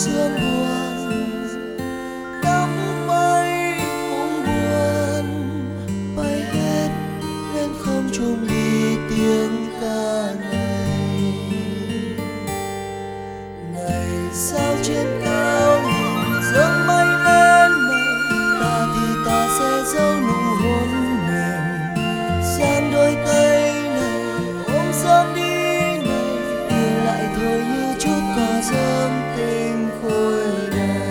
sương buồn đắm mây cũng buồn bay hết lên không trung đi tiếng ca này. Này sao trên cao nhìn dương mây lên này, ta thì ta sẽ giấu nụ hôn mình. Dang đôi tay này ôm sớm đi này, yêu lại thôi như chút cỏ dâm tình khôi này.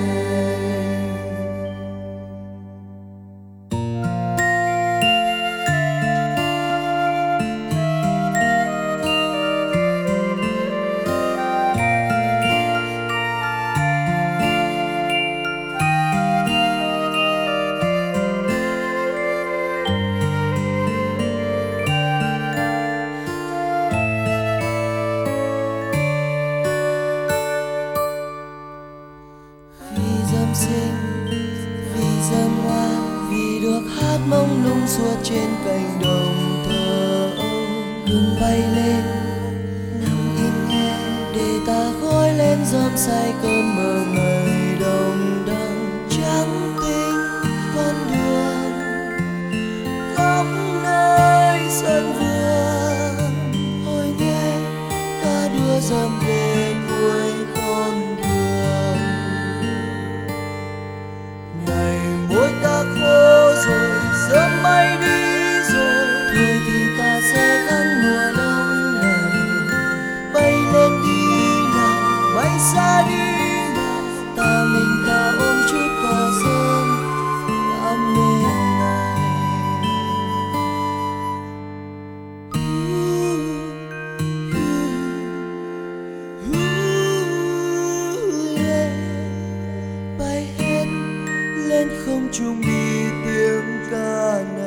Sinh vì dân hoa, vì được hát mông lung suốt trên cành đồng thơ. Đừng bay lên nằm im nghe để ta gói lên giom say cơn mơ ngày đông đắng. Trắng tinh con đường khắp nơi sân vườn, hồi nghe ta đưa dầm về cuối con đường. Môi ta khô rồi, sớm mây đi rồi, thôi thì ta sẽ gắn mùa đông này. Bay lên đi nào, bay xa đi nào, ta mình ta ôm chút cỏ dâm đam mê này. Bay hết lên không trung đi tiếng ca này.